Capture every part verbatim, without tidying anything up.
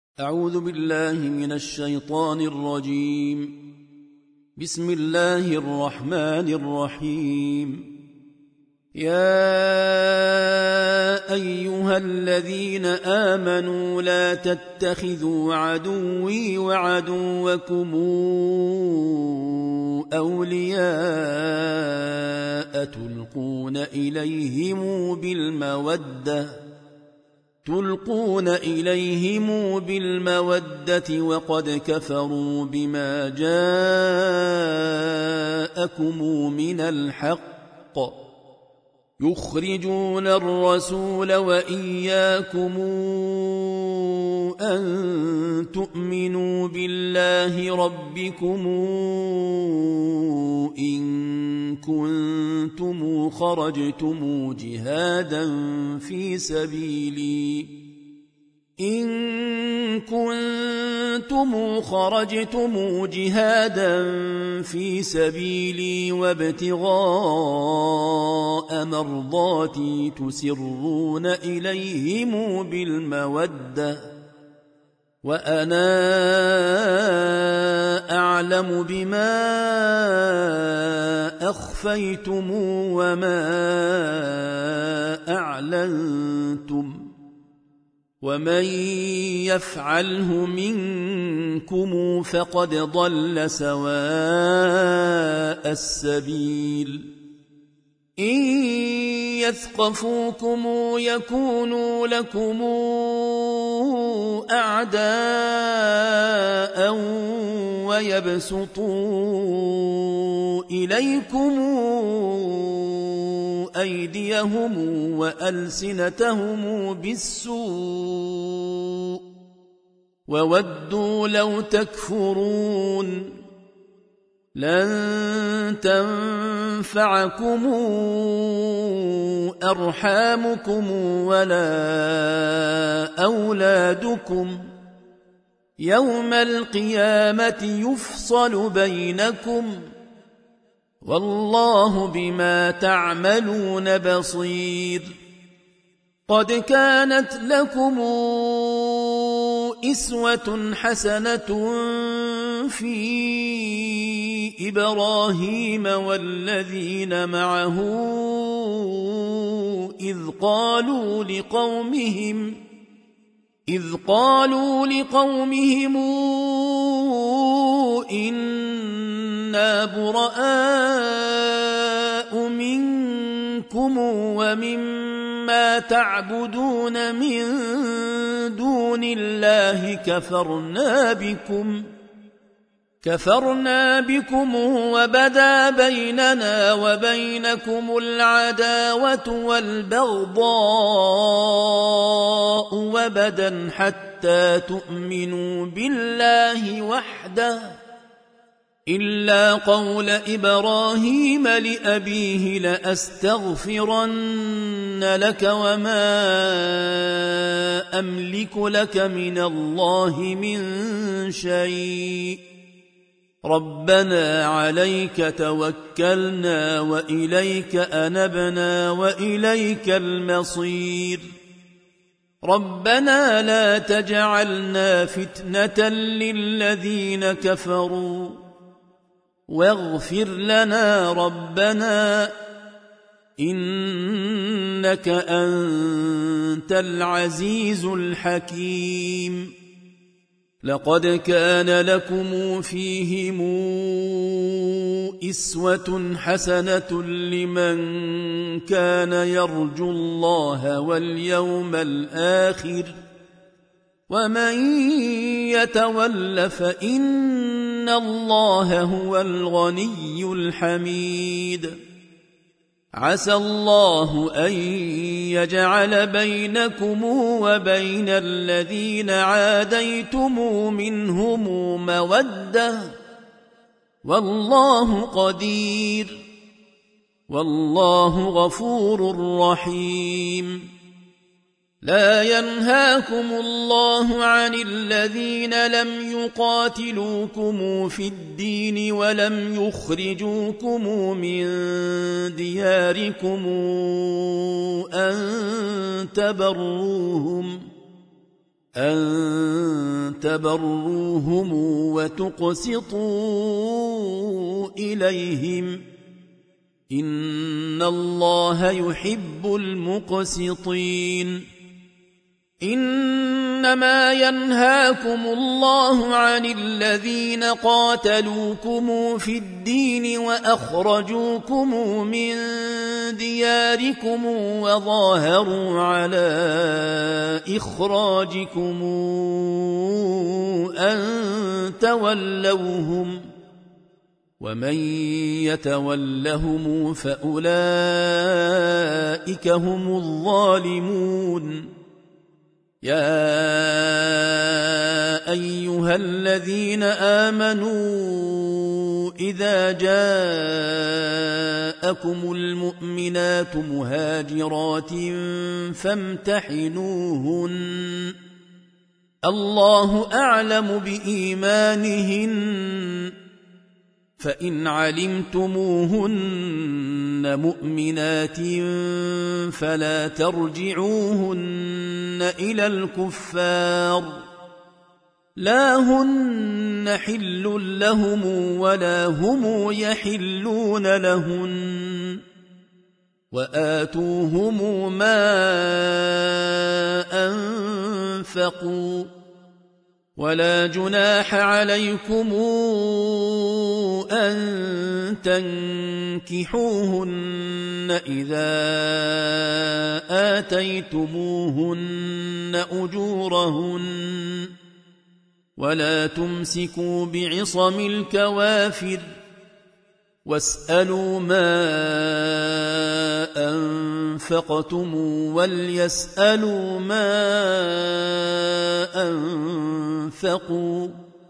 أعوذ بالله من الشيطان الرجيم. بسم الله الرحمن الرحيم. يا أيها الذين آمنوا لا تتخذوا عدوي وعدوكم أولياء تلقون إليهم بالمودة تلقون إليهم بالمودة وقد كفروا بما جاءكم من الحق يخرجون الرسول وإياكم أن تؤمنوا بالله ربكم إن كنتم خرجتم جهادا في سبيلي إن كنتم خرجتم جهادا في سبيلي وابتغاء مرضاتي تسرون إليهم بالمودة وأنا أعلم بما أخفيتم وما أعلنتم ومن يفعله منكم فقد ضل سواء السبيل. إن يثقفوكم يكونوا لكم أعداء ويبسطوا إليكم أيديهم وألسنتهم بالسوء وودوا لو تكفرون. لن تنفعكم أرحامكم ولا أولادكم يوم القيامة يفصل بينكم والله بما تعملون بصير. قد كانت لكم إسوة حسنة في إبراهيم والذين معه إذ قالوا لقومهم إذ قالوا لقومهم إنا براء منكم ومما تعبدون من دون الله كفرنا بكم كفرنا بكم وبدا بيننا وبينكم العداوة والبغضاء وبدا حتى تؤمنوا بالله وحده إلا قول إبراهيم لأبيه لأستغفرن لك وما أملك لك من الله من شيء ربنا عليك توكلنا وإليك أنبنا وإليك المصير. ربنا لا تجعلنا فتنة للذين كفروا واغفر لنا ربنا إنك أنت العزيز الحكيم. لقد كان لكم فيهم إسوة حسنة لمن كان يرجو الله واليوم الآخر ومن يتول فإن الله هو الغني الحميد. عسى الله أن يجعل بينكم وبين الذين عاديتم منهم مودة والله قدير والله غفور رحيم. لا ينهاكم الله عن الذين لم يقاتلوكم في الدين ولم يخرجوكم من دياركم أن تبروهم أن تبروهم وتقسطوا إليهم إن الله يحب المقسطين إنما ينهاكم الله عن الذين قاتلوكم في الدين وأخرجوكم من دياركم وظاهروا على إخراجكم أن تولوهم ومن يتولهم فأولئك هم الظالمون يا أيها الذين آمنوا إذا جاءكم المؤمنات مهاجرات فامتحنوهن الله أعلم بإيمانهن فإن علمتموهن مؤمنات فلا ترجعوهن إلى الكفار لا هن حل لهم ولا هم يحلون لهن وآتوهم ما أنفقوا ولا جناح عليكم أن تنكحوهن إذا آتيتموهن أجورهن ولا تمسكوا بعصم الكوافر واسألوا ما أنفقتم وليسألوا ما أنفقوا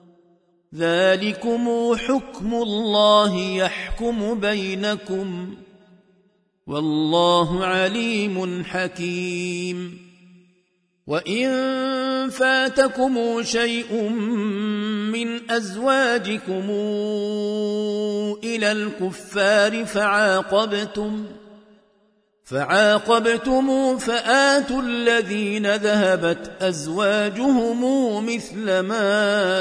ذلكم حكم الله يحكم بينكم والله عليم حكيم وإن فاتكم شيء من أزواجكم إلى الكفار فعاقبتم فعاقبتم فآتوا الذين ذهبت أزواجهم مثل ما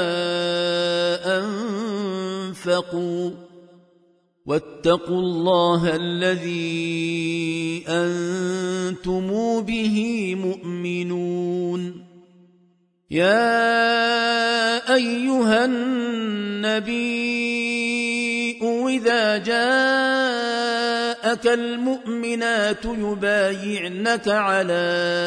أنفقوا واتقوا الله الذي أنتم به مؤمنون يا أيها النبي إذا جاءك المؤمنات يبايعنك على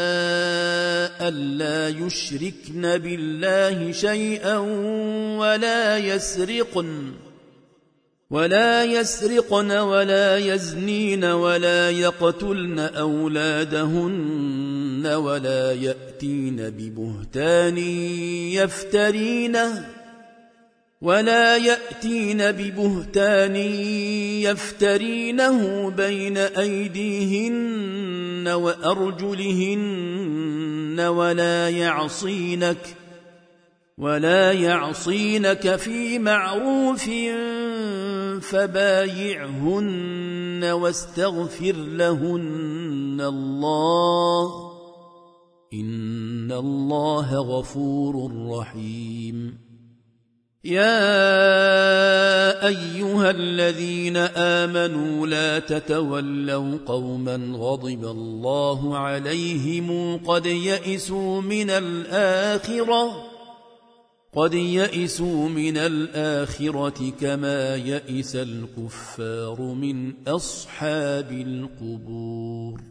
ألا يشركن بالله شيئا ولا يسرقن ولا يسرقن ولا يزنين ولا يقتلن أولادهن ولا يأتين ببهتان يفترينه ولا يأتين ببهتان يفترينه بين أيديهن وأرجلهن ولا يعصينك ولا يعصينك في معروف فبايعهن واستغفر لهن الله إن الله غفور رحيم يا أيها الذين آمنوا لا تتولوا قوما غضب الله عليهم قد يئسوا من الآخرة قد يئسوا من الآخرة كما يئس الكفار من أصحاب القبور